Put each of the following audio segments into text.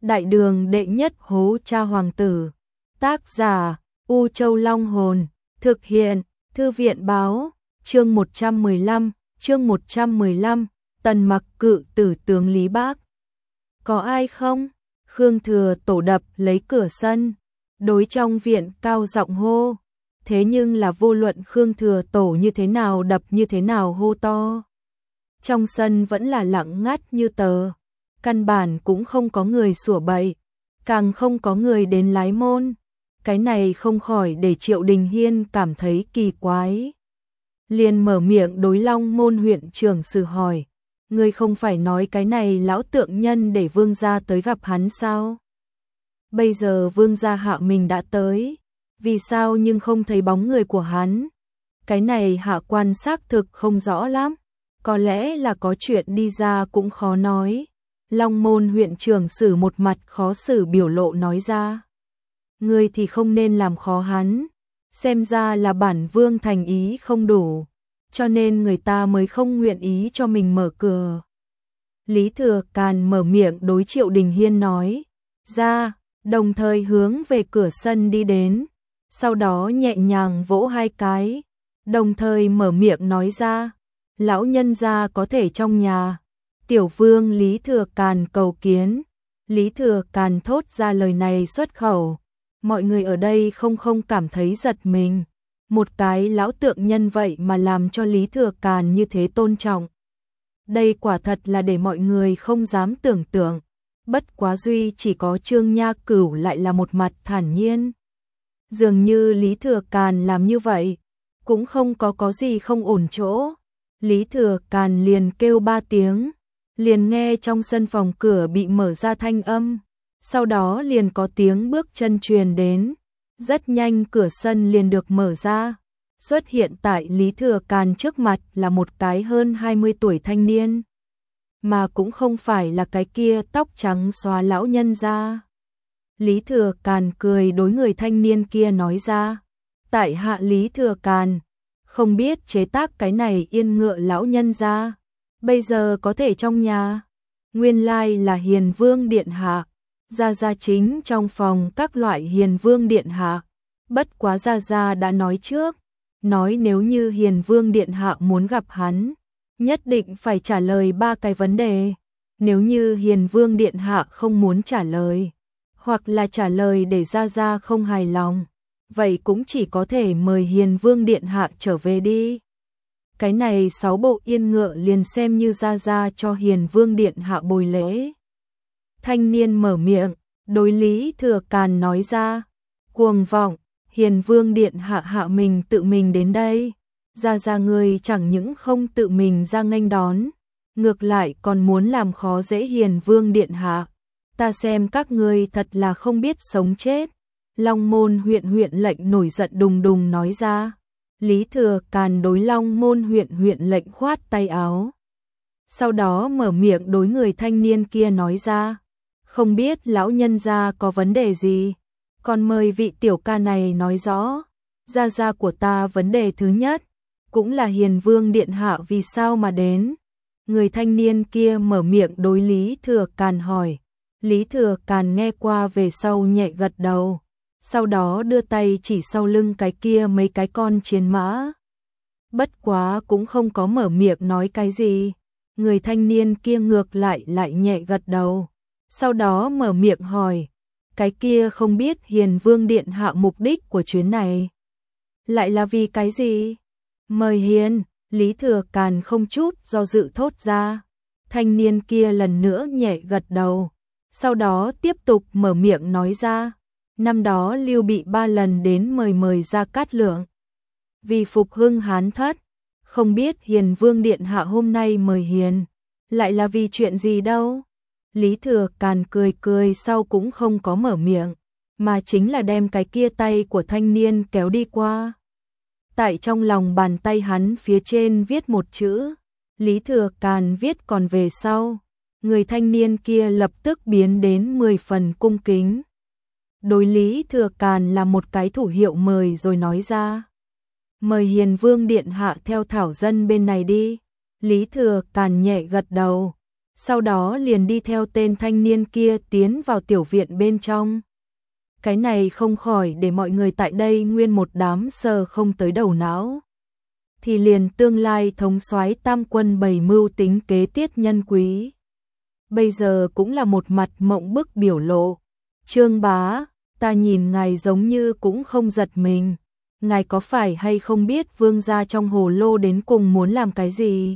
Đại đường đệ nhất hố cha hoàng tử. Tác giả U Châu Long Hồn. Thực hiện Thư viện Báo. Chương 115. Tần Mặc cự tử tướng Lý Bác. Có ai không? Khương Thừa Tổ đập lấy cửa sân, đối trong viện cao giọng hô. Thế nhưng là vô luận Khương Thừa Tổ như thế nào đập như thế nào hô to, trong sân vẫn là lặng ngắt như tờ, căn bản cũng không có người sủa bậy, càng không có người đến lái môn. Cái này không khỏi để Triệu Đình Hiên cảm thấy kỳ quái. Liền mở miệng đối Long Môn huyện trưởng sử hỏi, ngươi không phải nói cái này lão tượng nhân để vương gia tới gặp hắn sao? Bây giờ vương gia hạ mình đã tới, vì sao nhưng không thấy bóng người của hắn? Cái này hạ quan xác thực không rõ lắm, có lẽ là có chuyện đi ra cũng khó nói. Long Môn huyện trưởng sử một mặt khó xử biểu lộ nói ra. Ngươi thì không nên làm khó hắn, xem ra là bản vương thành ý không đủ, cho nên người ta mới không nguyện ý cho mình mở cửa. Lý Thừa Càn mở miệng đối Triệu Đình Hiên nói ra, đồng thời hướng về cửa sân đi đến, sau đó nhẹ nhàng vỗ hai cái, đồng thời mở miệng nói ra, lão nhân gia có thể trong nhà. Tiểu vương Lý Thừa Càn cầu kiến. Lý Thừa Càn thốt ra lời này xuất khẩu, mọi người ở đây không cảm thấy giật mình. Một cái lão tượng nhân vậy mà làm cho Lý Thừa Càn như thế tôn trọng. Đây quả thật là để mọi người không dám tưởng tượng. Bất quá duy chỉ có Trương Nha Cửu lại là một mặt thản nhiên. Dường như Lý Thừa Càn làm như vậy, cũng không có gì không ổn chỗ. Lý Thừa Càn liền kêu 3 tiếng, liền nghe trong sân phòng cửa bị mở ra thanh âm, sau đó liền có tiếng bước chân truyền đến. Rất nhanh cửa sân liền được mở ra, xuất hiện tại Lý Thừa Càn trước mặt là một cái hơn 20 tuổi thanh niên, mà cũng không phải là cái kia tóc trắng xóa lão nhân gia. Lý Thừa Càn cười đối người thanh niên kia nói ra, tại hạ Lý Thừa Càn, không biết chế tác cái này yên ngựa lão nhân gia, bây giờ có thể trong nhà. Nguyên lai là Hiền Vương điện hạ. Gia chính trong phòng các loại Hiền Vương điện hạ. Bất quá Gia đã nói trước, nói nếu như Hiền Vương điện hạ muốn gặp hắn, nhất định phải trả lời 3 cái vấn đề. Nếu như Hiền Vương điện hạ không muốn trả lời, hoặc là trả lời để Gia không hài lòng, vậy cũng chỉ có thể mời Hiền Vương điện hạ trở về đi. Cái này 6 bộ yên ngựa liền xem như Gia cho Hiền Vương điện hạ bồi lễ. Thanh niên mở miệng, đối Lý Thừa Càn nói ra, cuồng vọng, Hiền Vương điện hạ mình tự mình đến đây. Gia người chẳng những không tự mình ra nghênh đón, ngược lại còn muốn làm khó dễ Hiền Vương điện hạ. Ta xem các ngươi thật là không biết sống chết. Long Môn huyện lệnh nổi giận đùng đùng nói ra. Lý Thừa Càn đối Long Môn huyện lệnh khoát tay áo, sau đó mở miệng đối người thanh niên kia nói ra, không biết lão nhân gia có vấn đề gì, còn mời vị tiểu ca này nói rõ. Gia của ta vấn đề thứ nhất, cũng là Hiền Vương điện hạ vì sao mà đến. Người thanh niên kia mở miệng đối Lý Thừa Càn hỏi. Lý Thừa Càn nghe qua về sau nhẹ gật đầu, sau đó đưa tay chỉ sau lưng cái kia mấy cái con chiến mã. Bất quá cũng không có mở miệng nói cái gì. Người thanh niên kia ngược lại nhẹ gật đầu, sau đó mở miệng hỏi, cái kia không biết Hiền Vương điện hạ mục đích của chuyến này lại là vì cái gì? Mời Hiền. Lý Thừa Càn không chút do dự thốt ra. Thanh niên kia lần nữa nhẹ gật đầu, sau đó tiếp tục mở miệng nói ra, năm đó Lưu Bị 3 lần đến mời Gia Cát Lượng vì phục hưng Hán thất, không biết Hiền Vương điện hạ hôm nay mời Hiền lại là vì chuyện gì đâu. Lý Thừa Càn cười sau cũng không có mở miệng, mà chính là đem cái kia tay của thanh niên kéo đi qua. Tại trong lòng bàn tay hắn phía trên viết một chữ, Lý Thừa Càn viết còn về sau, người thanh niên kia lập tức biến đến 10 phần cung kính. Đối Lý Thừa Càn là một cái thủ hiệu mời rồi nói ra, mời Hiền Vương điện hạ theo thảo dân bên này đi. Lý Thừa Càn nhẹ gật đầu, sau đó liền đi theo tên thanh niên kia tiến vào tiểu viện bên trong. Cái này không khỏi để mọi người tại đây nguyên một đám sờ không tới đầu não. Thì liền tương lai thống soái tam quân bày mưu tính kế Tiết Nhân Quý. Bây giờ cũng là một mặt mộng bức biểu lộ. Trương bá, ta nhìn ngài giống như cũng không giật mình. Ngài có phải hay không biết vương gia trong hồ lô đến cùng muốn làm cái gì?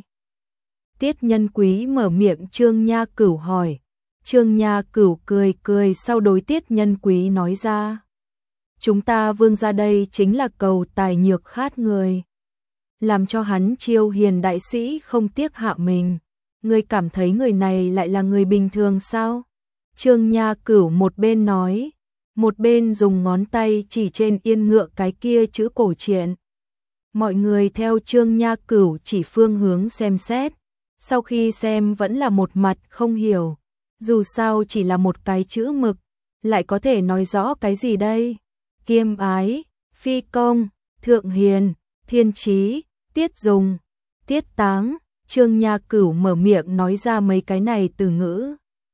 Tiết Nhân Quý mở miệng Trương Nha Cửu hỏi. Trương Nha Cửu cười cười sau đối Tiết Nhân Quý nói ra. Chúng ta vương gia đây chính là cầu tài nhược khát người. Làm cho hắn chiêu hiền đại sĩ không tiếc hạ mình. Ngươi cảm thấy người này lại là người bình thường sao? Trương Nha Cửu một bên nói, một bên dùng ngón tay chỉ trên yên ngựa cái kia chữ cổ truyện. Mọi người theo Trương Nha Cửu chỉ phương hướng xem xét. Sau khi xem vẫn là một mặt không hiểu. Dù sao chỉ là một cái chữ mực, lại có thể nói rõ cái gì đây? Kiêm ái, phi công, thượng hiền, thiên trí, tiết dùng, tiết táng. Trương Nha Cửu mở miệng nói ra mấy cái này từ ngữ.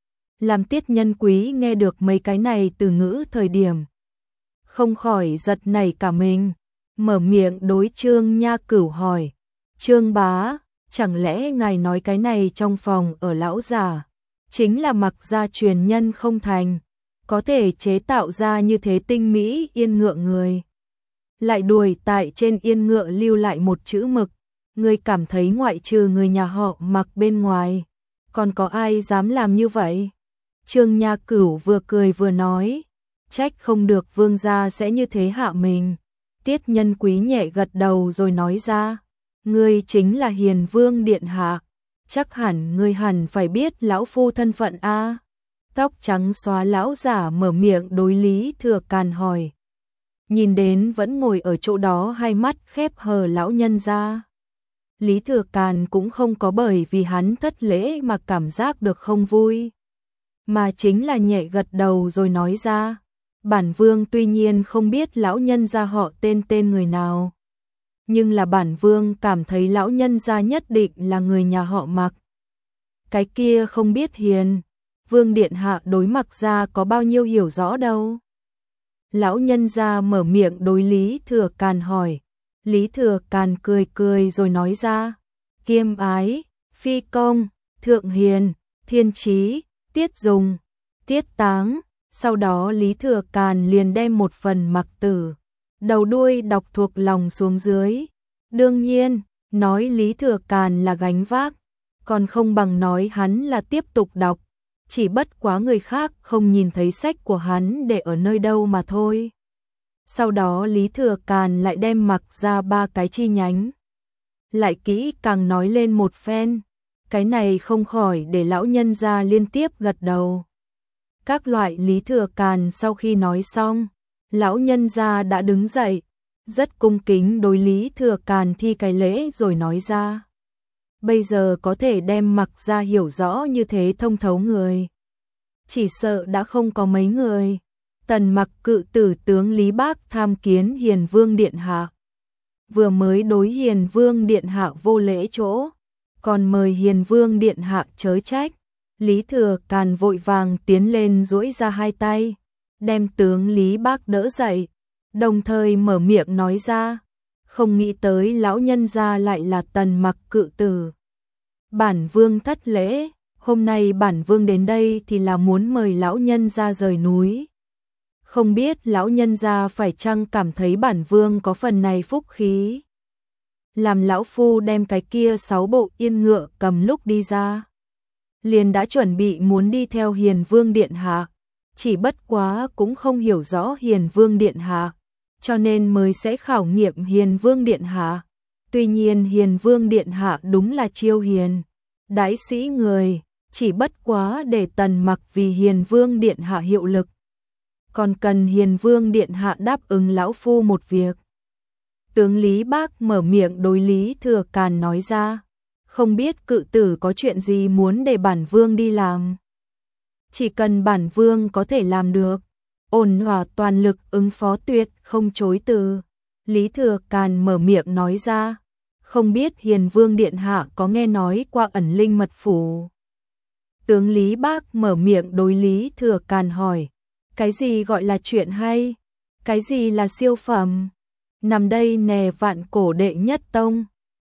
Làm Tiết Nhân Quý nghe được mấy cái này từ ngữ thời điểm. Không khỏi giật nảy cả mình. Mở miệng đối Trương Nha Cửu hỏi. Trương bá, chẳng lẽ ngài nói cái này trong phòng ở lão giả chính là Mặc gia truyền nhân không thành, có thể chế tạo ra như thế tinh mỹ yên ngựa người. Lại đuổi tại trên yên ngựa lưu lại một chữ mực. Ngươi cảm thấy ngoại trừ người nhà họ Mặc bên ngoài, còn có ai dám làm như vậy? Trương Nha Cửu vừa cười vừa nói, trách không được vương gia sẽ như thế hạ mình. Tiết Nhân Quý nhẹ gật đầu rồi nói ra, ngươi chính là Hiền Vương điện hạ, chắc hẳn ngươi hẳn phải biết lão phu thân phận a. Tóc trắng xóa lão giả mở miệng đối Lý Thừa Càn hỏi. Nhìn đến vẫn ngồi ở chỗ đó hai mắt khép hờ lão nhân ra. Lý Thừa Càn cũng không có bởi vì hắn thất lễ mà cảm giác được không vui, mà chính là nhẹ gật đầu rồi nói ra, bản vương tuy nhiên không biết lão nhân gia họ tên người nào, nhưng là bản vương cảm thấy lão nhân gia nhất định là người nhà họ Mặc. Cái kia không biết Hiền Vương điện hạ đối Mặc gia có bao nhiêu hiểu rõ đâu. Lão nhân gia mở miệng đối Lý Thừa Càn hỏi. Lý Thừa Càn cười cười rồi nói ra, kiêm ái, phi công, thượng hiền, thiên trí, tiết dùng, tiết táng. Sau đó Lý Thừa Càn liền đem một phần Mặc Tử đầu đuôi đọc thuộc lòng xuống dưới. Đương nhiên, nói Lý Thừa Càn là gánh vác, còn không bằng nói hắn là tiếp tục đọc, chỉ bất quá người khác không nhìn thấy sách của hắn để ở nơi đâu mà thôi. Sau đó Lý Thừa Càn lại đem Mặc ra 3 cái chi nhánh. Lại kỹ càng nói lên một phen. Cái này không khỏi để lão nhân gia liên tiếp gật đầu. Các loại Lý Thừa Càn sau khi nói xong, lão nhân gia đã đứng dậy, rất cung kính đối Lý Thừa Càn thi cái lễ rồi nói ra. Bây giờ có thể đem Mặc ra hiểu rõ như thế thông thấu người, chỉ sợ đã không có mấy người. Tần Mặc cự tử tướng Lý Bác tham kiến Hiền Vương điện hạ. Vừa mới đối Hiền Vương điện hạ vô lễ chỗ, còn mời Hiền Vương điện hạ chớ trách. Lý Thừa Càn vội vàng tiến lên duỗi ra hai tay, đem tướng Lý Bác đỡ dậy, đồng thời mở miệng nói ra, không nghĩ tới lão nhân gia lại là Tần Mặc cự tử. Bản vương thất lễ, hôm nay bản vương đến đây thì là muốn mời lão nhân gia rời núi. Không biết lão nhân gia phải chăng cảm thấy bản vương có phần này phúc khí. Làm lão phu đem cái kia 6 bộ yên ngựa cầm lúc đi ra, liền đã chuẩn bị muốn đi theo Hiền Vương điện hạ, chỉ bất quá cũng không hiểu rõ Hiền Vương điện hạ, cho nên mới sẽ khảo nghiệm Hiền Vương điện hạ. Tuy nhiên Hiền Vương điện hạ đúng là chiêu hiền đãi sĩ người, chỉ bất quá để Tần Mặc vì Hiền Vương điện hạ hiệu lực, còn cần Hiền Vương điện hạ đáp ứng lão phu một việc. Tướng Lý Bác mở miệng đối Lý Thừa Càn nói ra, không biết cự tử có chuyện gì muốn để bản vương đi làm. Chỉ cần bản vương có thể làm được, ổn hòa toàn lực ứng phó tuyệt không chối từ. Lý Thừa Càn mở miệng nói ra, không biết Hiền Vương điện hạ có nghe nói qua ẩn linh mật phủ. Tướng Lý Bác mở miệng đối Lý Thừa Càn hỏi, cái gì gọi là chuyện hay? Cái gì là siêu phẩm? Nằm đây nè Vạn Cổ đệ nhất tông.